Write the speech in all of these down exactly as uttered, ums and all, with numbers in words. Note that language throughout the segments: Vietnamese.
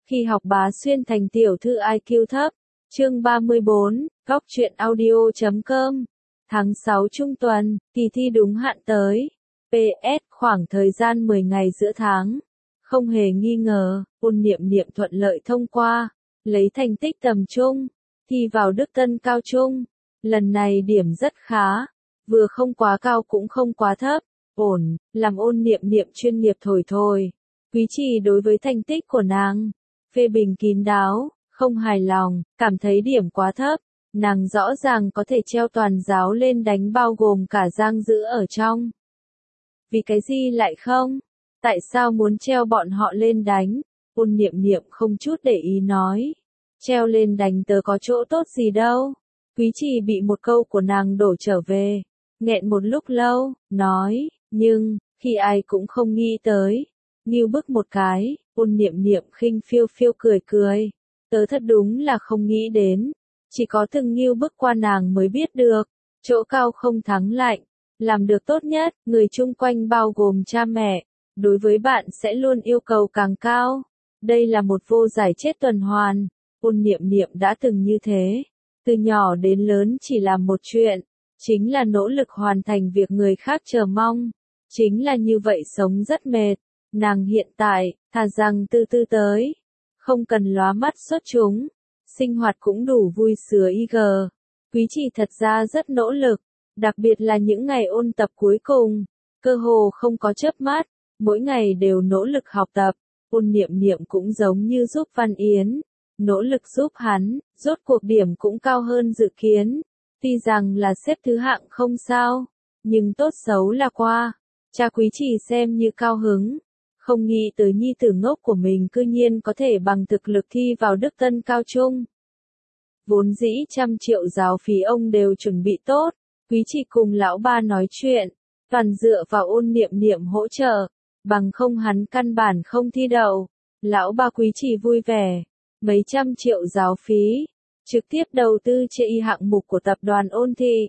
Khi học bá xuyên thành tiểu thư i kiu thấp. Chương ba mươi bốn, góc truyện audio chấm com. Tháng sáu trung tuần, kỳ thi đúng hạn tới. pê ét khoảng thời gian mười ngày giữa tháng. Không hề nghi ngờ, ôn niệm niệm thuận lợi thông qua, lấy thành tích tầm trung, thi vào Đức Tân cao trung. Lần này điểm rất khá, vừa không quá cao cũng không quá thấp, ổn, làm ôn niệm niệm chuyên nghiệp thổi thôi. Quý trì đối với thành tích của nàng, phê bình kín đáo, không hài lòng, cảm thấy điểm quá thấp, nàng rõ ràng có thể treo toàn giáo lên đánh bao gồm cả Giang Dữ ở trong. Vì cái gì lại không? Tại sao muốn treo bọn họ lên đánh? Ôn niệm niệm không chút để ý nói. Treo lên đánh tớ có chỗ tốt gì đâu. Quý trì bị một câu của nàng đổ trở về. Nghẹn một lúc lâu, nói, nhưng, khi ai cũng không nghĩ tới. Nghiêu bức một cái, ôn niệm niệm khinh phiêu phiêu cười cười. Tớ thật đúng là không nghĩ đến. Chỉ có từng nghiêu bức qua nàng mới biết được. Chỗ cao không thắng lạnh. Làm được tốt nhất, người chung quanh bao gồm cha mẹ. Đối với bạn sẽ luôn yêu cầu càng cao. Đây là một vô giải chết tuần hoàn. Ôn niệm niệm đã từng như thế. Từ nhỏ đến lớn chỉ làm một chuyện. Chính là nỗ lực hoàn thành việc người khác chờ mong. Chính là như vậy sống rất mệt. Nàng hiện tại, thà rằng từ từ tới. Không cần lóa mắt xuất chúng. Sinh hoạt cũng đủ vui sướng i gi. Quý trì thật ra rất nỗ lực. Đặc biệt là những ngày ôn tập cuối cùng. Cơ hồ không có chớp mắt. Mỗi ngày đều nỗ lực học tập. Ôn niệm niệm cũng giống như giúp Văn Yến. Nỗ lực giúp hắn, rốt cuộc điểm cũng cao hơn dự kiến. Tuy rằng là xếp thứ hạng không sao. Nhưng tốt xấu là qua. Cha quý trì xem như cao hứng. Không nghĩ tới nhi tử ngốc của mình cư nhiên có thể bằng thực lực thi vào Đức Tân cao trung. Vốn dĩ trăm triệu giáo phí ông đều chuẩn bị tốt. Quý trì cùng lão ba nói chuyện. Toàn dựa vào ôn niệm niệm hỗ trợ. Bằng không hắn căn bản không thi đậu. Lão ba quý trì vui vẻ. Mấy trăm triệu giáo phí. Trực tiếp đầu tư cho y hạng mục của tập đoàn ôn thị.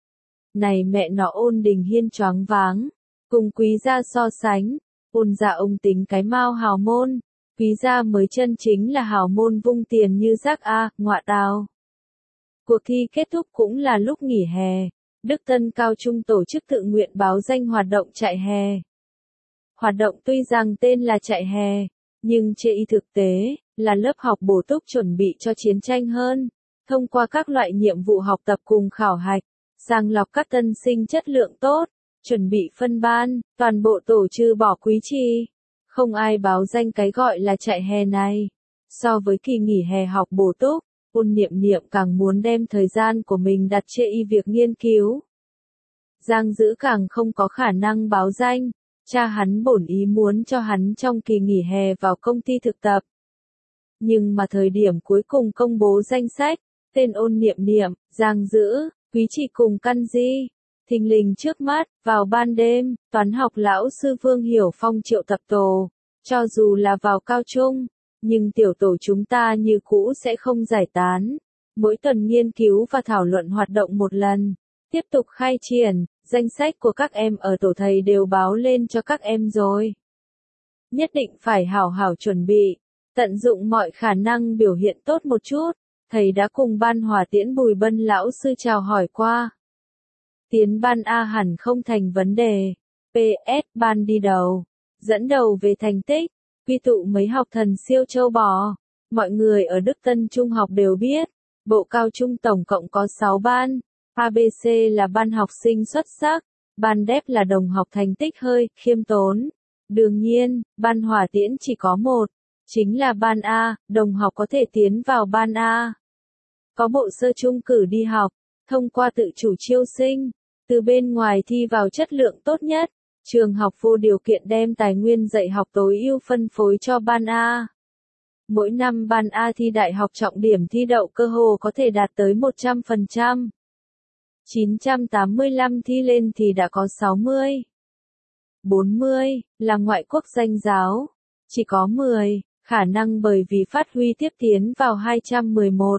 Này mẹ nó ôn đình hiên choáng váng. Cùng quý gia so sánh. Ôn gia ông tính cái mao hào môn. Quý gia mới chân chính là hào môn vung tiền như rác a, ngọa tào. Cuộc thi kết thúc cũng là lúc nghỉ hè. Đức Tân cao trung tổ chức tự nguyện báo danh hoạt động chạy hè. Hoạt động tuy rằng tên là chạy hè, nhưng trên y thực tế, là lớp học bổ túc chuẩn bị cho chiến tranh hơn. Thông qua các loại nhiệm vụ học tập cùng khảo hạch, sàng lọc các tân sinh chất lượng tốt, chuẩn bị phân ban, toàn bộ tổ trừ bỏ quý trì. Không ai báo danh cái gọi là chạy hè này. So với kỳ nghỉ hè học bổ túc, ôn niệm niệm càng muốn đem thời gian của mình đặt trên y việc nghiên cứu. Giang Dữ càng không có khả năng báo danh. Cha hắn bổn ý muốn cho hắn trong kỳ nghỉ hè vào công ty thực tập. Nhưng mà thời điểm cuối cùng công bố danh sách, tên ôn niệm niệm, Giang Dữ, quý trì cùng căn di. Thình lình trước mắt, vào ban đêm, toán học lão sư Vương Hiểu Phong triệu tập tổ. Cho dù là vào cao trung, nhưng tiểu tổ chúng ta như cũ sẽ không giải tán. Mỗi tuần nghiên cứu và thảo luận hoạt động một lần. Tiếp tục khai triển, danh sách của các em ở tổ thầy đều báo lên cho các em rồi. Nhất định phải hảo hảo chuẩn bị, tận dụng mọi khả năng biểu hiện tốt một chút. Thầy đã cùng ban hòa tiễn Bùi Bân lão sư chào hỏi qua. Tiến ban A hẳn không thành vấn đề. pê ét ban đi đầu, dẫn đầu về thành tích, quy tụ mấy học thần siêu châu bò. Mọi người ở Đức Tân Trung học đều biết, bộ cao trung tổng cộng có sáu ban. a bê xê là ban học sinh xuất sắc, ban đép là đồng học thành tích hơi khiêm tốn. Đương nhiên, ban hòa tiễn chỉ có một, chính là ban A, đồng học có thể tiến vào ban A. Có bộ sơ chung cử đi học, thông qua tự chủ chiêu sinh, từ bên ngoài thi vào chất lượng tốt nhất. Trường học vô điều kiện đem tài nguyên dạy học tối ưu phân phối cho ban A. Mỗi năm ban A thi đại học trọng điểm thi đậu cơ hồ có thể đạt tới một trăm phần trăm. chín trăm tám mươi lăm thi lên thì đã có sáu mươi. bốn mươi, là ngoại quốc danh giáo. Chỉ có mười, khả năng bởi vì phát huy tiếp tiến vào hai trăm mười một.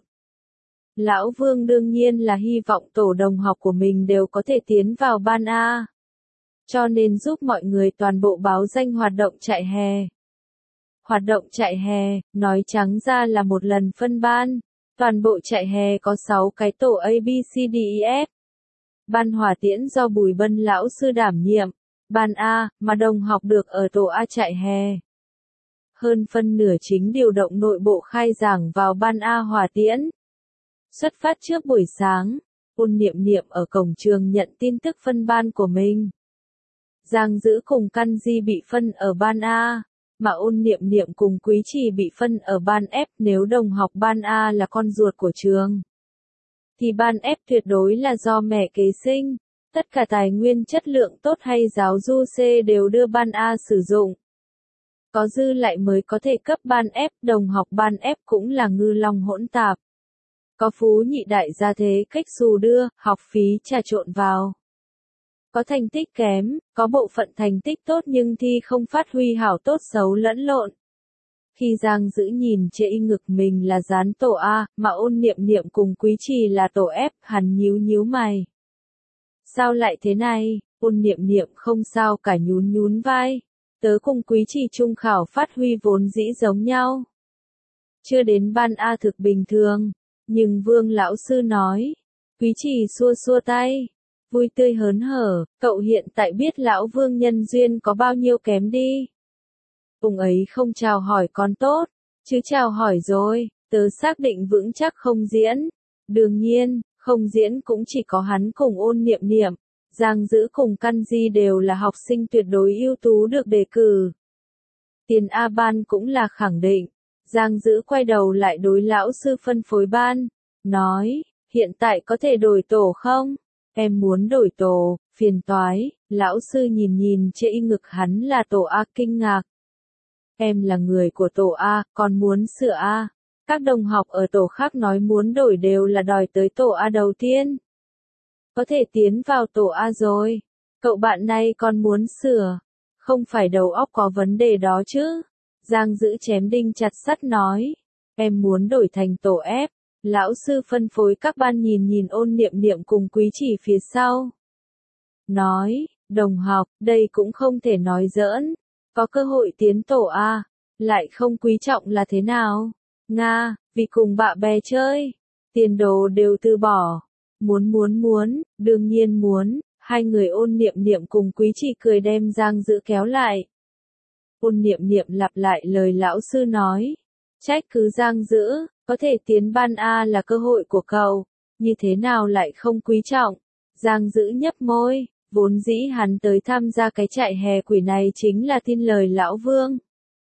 Lão Vương đương nhiên là hy vọng tổ đồng học của mình đều có thể tiến vào ban A. Cho nên giúp mọi người toàn bộ báo danh hoạt động chạy hè. Hoạt động chạy hè, nói trắng ra là một lần phân ban. Toàn bộ chạy hè có sáu cái tổ A B C D E F. Ban hỏa tiễn do Bùi Bân lão sư đảm nhiệm. Ban A, mà đồng học được ở tổ A chạy hè. Hơn phân nửa chính điều động nội bộ khai giảng vào ban A hỏa tiễn. Xuất phát trước buổi sáng, Ôn Niệm Niệm ở cổng trường nhận tin tức phân ban của mình. Giang Dữ cùng Căn Di bị phân ở ban A, mà Ôn Niệm Niệm cùng Quý Trì bị phân ở ban F. Nếu đồng học ban A là con ruột của trường, thì ban F tuyệt đối là do mẹ kế sinh. Tất cả tài nguyên chất lượng tốt hay giáo du C đều đưa ban A sử dụng. Có dư lại mới có thể cấp ban F, đồng học ban F cũng là ngư long hỗn tạp. Có phú nhị đại gia thế cách xù đưa, học phí trà trộn vào. Có thành tích kém, có bộ phận thành tích tốt nhưng thi không phát huy hảo tốt xấu lẫn lộn. Khi Giang Dữ nhìn chệ ngực mình là dán tổ A, mà Ôn Niệm Niệm cùng Quý Trì là tổ F, hắn nhíu nhíu mày. Sao lại thế này? Ôn Niệm Niệm không sao cả nhún nhún vai. Tớ cùng Quý Trì trung khảo phát huy vốn dĩ giống nhau. Chưa đến ban A thực bình thường, nhưng Vương lão sư nói. Quý Trì xua xua tay, vui tươi hớn hở, cậu hiện tại biết lão Vương nhân duyên có bao nhiêu kém đi. Ông ấy không chào hỏi con tốt, chứ chào hỏi rồi, tớ xác định vững chắc không diễn. Đương nhiên, không diễn cũng chỉ có hắn cùng Ôn Niệm Niệm. Giang Dữ cùng Căn Di đều là học sinh tuyệt đối ưu tú được đề cử. Tiền A ban cũng là khẳng định. Giang Dữ quay đầu lại đối lão sư phân phối ban, nói, hiện tại có thể đổi tổ không? Em muốn đổi tổ, phiền toái. Lão sư nhìn nhìn chệ ngực hắn là tổ A kinh ngạc. Em là người của tổ A, còn muốn sửa A. Các đồng học ở tổ khác nói muốn đổi đều là đòi tới tổ A đầu tiên. Có thể tiến vào tổ A rồi. Cậu bạn này còn muốn sửa. Không phải đầu óc có vấn đề đó chứ. Giang Dữ chém đinh chặt sắt nói. Em muốn đổi thành tổ F. Lão sư phân phối các ban nhìn nhìn Ôn Niệm Niệm cùng Quý Trì phía sau. Nói, đồng học, đây cũng không thể nói giỡn. Có cơ hội tiến tổ A, lại không quý trọng là thế nào? Nga, vì cùng bạn bè chơi, tiền đồ đều từ bỏ. Muốn muốn muốn, đương nhiên muốn. Hai người Ôn Niệm Niệm cùng Quý Trì cười đem Giang Dữ kéo lại. Ôn Niệm Niệm lặp lại lời lão sư nói. Trách cứ Giang Dữ, có thể tiến ban A là cơ hội của cậu, như thế nào lại không quý trọng? Giang Dữ nhấp môi, vốn dĩ hắn tới tham gia cái chạy hè quỷ này chính là tin lời lão Vương.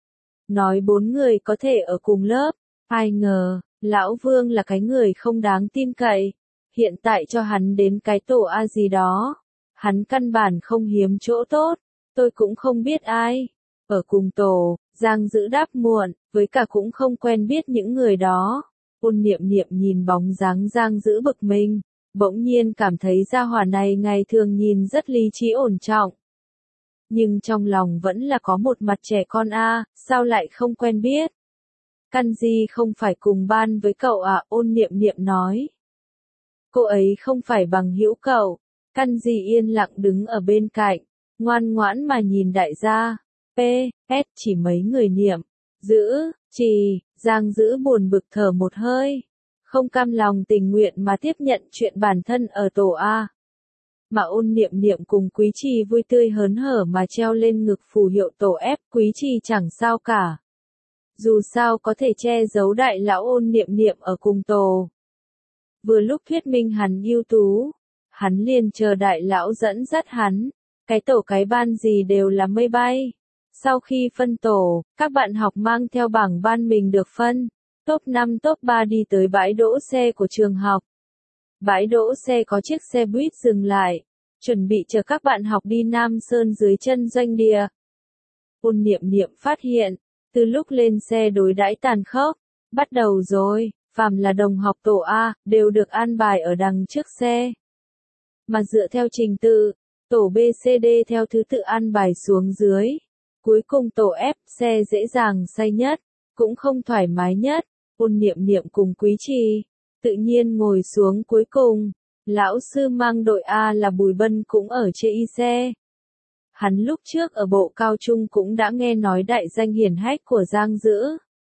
Nói bốn người có thể ở cùng lớp, ai ngờ, lão Vương là cái người không đáng tin cậy. Hiện tại cho hắn đến cái tổ A gì đó, hắn căn bản không hiếm chỗ tốt, tôi cũng không biết ai. Ở cùng tổ, Giang Dữ đáp muộn, với cả cũng không quen biết những người đó. Ôn Niệm Niệm nhìn bóng dáng Giang Dữ bực mình, bỗng nhiên cảm thấy gia hỏa này ngày thường nhìn rất lý trí ổn trọng. Nhưng trong lòng vẫn là có một mặt trẻ con a, sao lại không quen biết. Căn Di không phải cùng ban với cậu à, Ôn Niệm Niệm nói. Cô ấy không phải bằng hữu cậu. Căn Di yên lặng đứng ở bên cạnh, ngoan ngoãn mà nhìn đại gia. P, S chỉ mấy người Niệm, Dữ, Trì, Giang Dữ buồn bực thở một hơi. Không cam lòng tình nguyện mà tiếp nhận chuyện bản thân ở tổ A. Mà Ôn Niệm Niệm cùng Quý Trì vui tươi hớn hở mà treo lên ngực phù hiệu tổ F. Quý Trì chẳng sao cả. Dù sao có thể che giấu đại lão Ôn Niệm Niệm ở cùng tổ. Vừa lúc thuyết minh hắn ưu tú, hắn liền chờ đại lão dẫn dắt hắn. Cái tổ cái ban gì đều là mây bay. Sau khi phân tổ, các bạn học mang theo bảng ban mình được phân. Top năm top ba đi tới bãi đỗ xe của trường học. Bãi đỗ xe có chiếc xe buýt dừng lại, chuẩn bị chờ các bạn học đi Nam Sơn dưới chân doanh địa. Ôn Niệm Niệm phát hiện, từ lúc lên xe đối đãi tàn khốc, bắt đầu rồi, phàm là đồng học tổ A, đều được an bài ở đằng trước xe. Mà dựa theo trình tự, tổ B C D theo thứ tự an bài xuống dưới. Cuối cùng tổ F, xe dễ dàng say nhất, cũng không thoải mái nhất. Ôn Niệm Niệm cùng Quý Trì tự nhiên ngồi xuống cuối cùng. Lão sư mang đội A là Bùi Bân cũng ở chê y xe. Hắn lúc trước ở bộ cao trung cũng đã nghe nói đại danh hiển hách của Giang Dữ.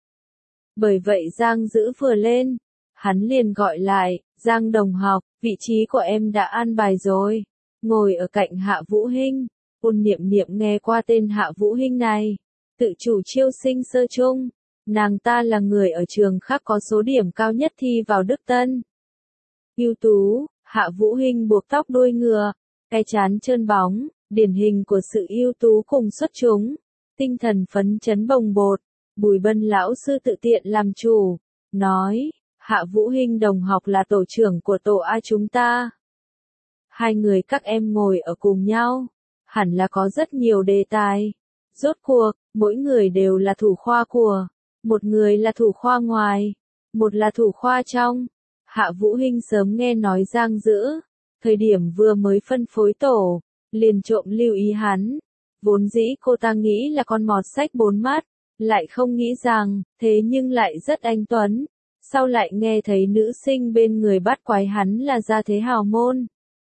Bởi vậy Giang Dữ vừa lên, hắn liền gọi lại, Giang đồng học, vị trí của em đã an bài rồi. Ngồi ở cạnh Hạ Vũ Hinh, Ôn Niệm Niệm nghe qua tên Hạ Vũ Hinh này. Tự chủ chiêu sinh sơ trung, nàng ta là người ở trường khác có số điểm cao nhất thi vào Đức Tân. Ưu tú, Hạ Vũ Hinh buộc tóc đuôi ngựa, cái trán trơn bóng, điển hình của sự ưu tú cùng xuất chúng, tinh thần phấn chấn bồng bột. Bùi Bân lão sư tự tiện làm chủ, nói, Hạ Vũ Hinh đồng học là tổ trưởng của tổ A chúng ta. Hai người các em ngồi ở cùng nhau, hẳn là có rất nhiều đề tài. Rốt cuộc, mỗi người đều là thủ khoa của, một người là thủ khoa ngoài, một là thủ khoa trong. Hạ Vũ Hinh sớm nghe nói Giang Dữ, thời điểm vừa mới phân phối tổ, liền trộm lưu ý hắn. Vốn dĩ cô ta nghĩ là con mọt sách bốn mắt, lại không nghĩ rằng, thế nhưng lại rất anh tuấn. Sau lại nghe thấy nữ sinh bên người bắt quái hắn là gia thế hào môn.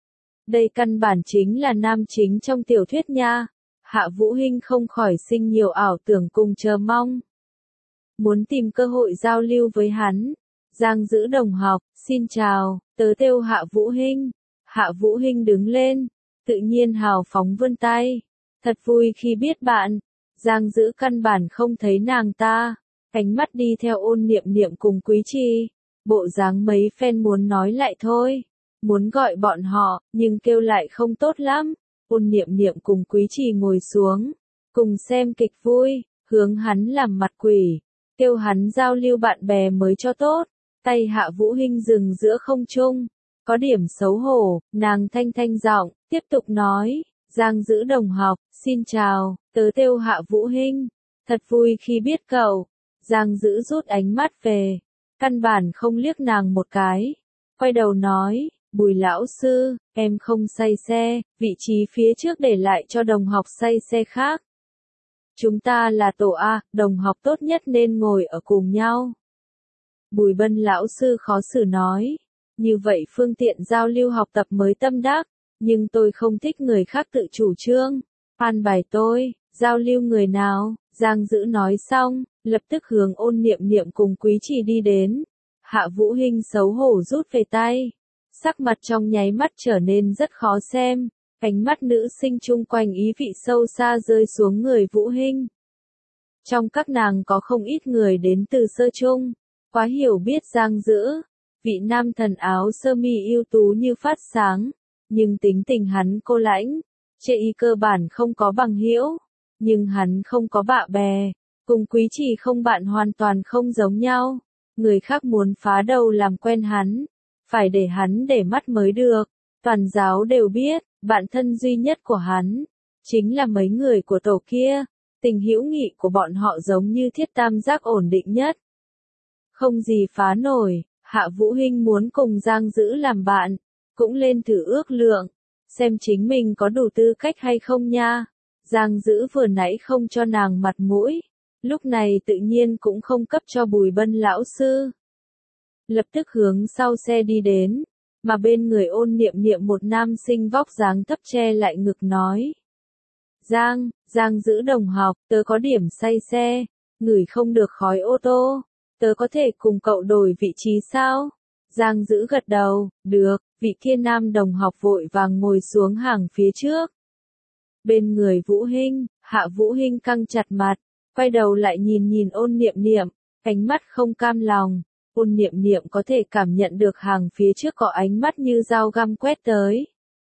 Đây căn bản chính là nam chính trong tiểu thuyết nha. Hạ Vũ Hinh không khỏi sinh nhiều ảo tưởng cùng chờ mong. Muốn tìm cơ hội giao lưu với hắn. Giang Dữ đồng học, xin chào, tớ tên Hạ Vũ Hinh. Hạ Vũ Hinh đứng lên, tự nhiên hào phóng vươn tay. Thật vui khi biết bạn. Giang Dữ căn bản không thấy nàng ta, ánh mắt đi theo Ôn Niệm Niệm cùng Quý Trì. Bộ dáng mấy phen muốn nói lại thôi, muốn gọi bọn họ, nhưng kêu lại không tốt lắm. Ôn Niệm Niệm cùng Quý Trì ngồi xuống, cùng xem kịch vui, hướng hắn làm mặt quỷ, kêu hắn giao lưu bạn bè mới cho tốt. Tay Hạ Vũ Hinh dừng giữa không trung, có điểm xấu hổ, nàng thanh thanh giọng, tiếp tục nói, Giang Dữ đồng học, xin chào, tớ tên Hạ Vũ Hinh, thật vui khi biết cậu. Giang Dữ rút ánh mắt về, căn bản không liếc nàng một cái, quay đầu nói, Bùi lão sư, em không say xe, vị trí phía trước để lại cho đồng học say xe khác. Chúng ta là tổ A, đồng học tốt nhất nên ngồi ở cùng nhau. Bùi Bân lão sư khó xử nói, như vậy phương tiện giao lưu học tập mới tâm đắc, nhưng tôi không thích người khác tự chủ trương. An bài tôi, giao lưu người nào? Giang Dữ nói xong, lập tức hướng Ôn Niệm Niệm cùng Quý Trì đi đến. Hạ Vũ Hinh xấu hổ rút về tay, sắc mặt trong nháy mắt trở nên rất khó xem, ánh mắt nữ sinh chung quanh ý vị sâu xa rơi xuống người Vũ Hinh. Trong các nàng có không ít người đến từ sơ trung, quá hiểu biết Giang Dữ, vị nam thần áo sơ mi ưu tú như phát sáng, nhưng tính tình hắn cô lãnh, chê y cơ bản không có bằng hữu, nhưng hắn không có bạ bè, cùng Quý Trì không bạn hoàn toàn không giống nhau. Người khác muốn phá đầu làm quen hắn, phải để hắn để mắt mới được. Toàn giáo đều biết, bạn thân duy nhất của hắn chính là mấy người của tổ kia. Tình hữu nghị của bọn họ giống như thiết tam giác ổn định nhất, không gì phá nổi. Hạ Vũ Hinh muốn cùng Giang Dữ làm bạn, cũng lên thử ước lượng, xem chính mình có đủ tư cách hay không nha. Giang Dữ vừa nãy không cho nàng mặt mũi, lúc này tự nhiên cũng không cấp cho Bùi Bân lão sư. Lập tức hướng sau xe đi đến, mà bên người Ôn Niệm Niệm một nam sinh vóc dáng thấp che lại ngực nói. Giang, Giang Dữ đồng học, tớ có điểm say xe, ngửi không được khói ô tô, tớ có thể cùng cậu đổi vị trí sao? Giang Dữ gật đầu, được, vị kia nam đồng học vội vàng ngồi xuống hàng phía trước. Bên người Vũ Hinh, Hạ Vũ Hinh căng chặt mặt, quay đầu lại nhìn nhìn Ôn Niệm Niệm, ánh mắt không cam lòng. Ôn Niệm Niệm có thể cảm nhận được hàng phía trước có ánh mắt như dao găm quét tới.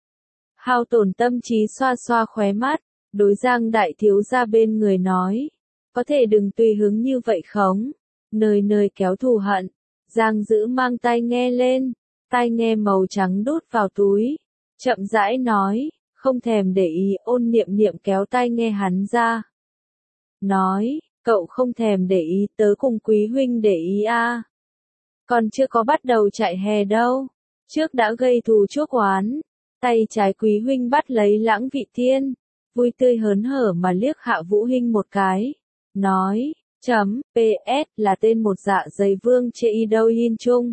Hao tổn tâm trí xoa xoa khóe mắt, đối Giang đại thiếu gia bên người nói, có thể đừng tùy hứng như vậy không? Nơi nơi kéo thù hận. Giang Dữ mang tai nghe lên, tai nghe màu trắng đút vào túi, chậm rãi nói, không thèm để ý. Ôn Niệm Niệm kéo tai nghe hắn ra, nói, cậu không thèm để ý, tớ cùng Quý huynh để ý a. À. Còn chưa có bắt đầu chạy hè đâu, trước đã gây thù chuốc oán. Tay trái Quý huynh bắt lấy Lãng Vị Thiên, vui tươi hớn hở mà liếc Hạ Vũ Hinh một cái, nói, chấm, pê ét là tên một dạ dày vương chê y đâu hin chung.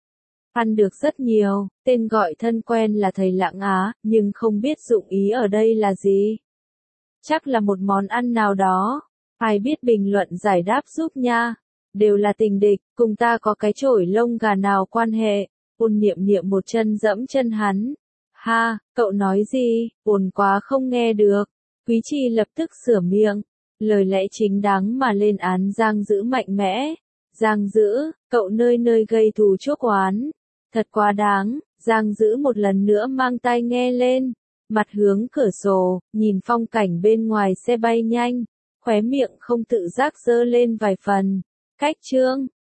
Ăn được rất nhiều, tên gọi thân quen là thầy Lãng Á, nhưng không biết dụng ý ở đây là gì. Chắc là một món ăn nào đó. Ai biết bình luận giải đáp giúp nha. Đều là tình địch, cùng ta có cái chổi lông gà nào quan hệ. Ôn niệm niệm một chân dẫm chân hắn. Ha, cậu nói gì, ồn quá không nghe được. Quý Chi lập tức sửa miệng. Lời lẽ chính đáng mà lên án Giang Dữ mạnh mẽ. Giang Dữ, cậu nơi nơi gây thù chuốc oán. Thật quá đáng. Giang Dữ một lần nữa mang tai nghe lên. Mặt hướng cửa sổ, nhìn phong cảnh bên ngoài xe bay nhanh. Khóe miệng không tự giác giơ lên vài phần. Cách chương.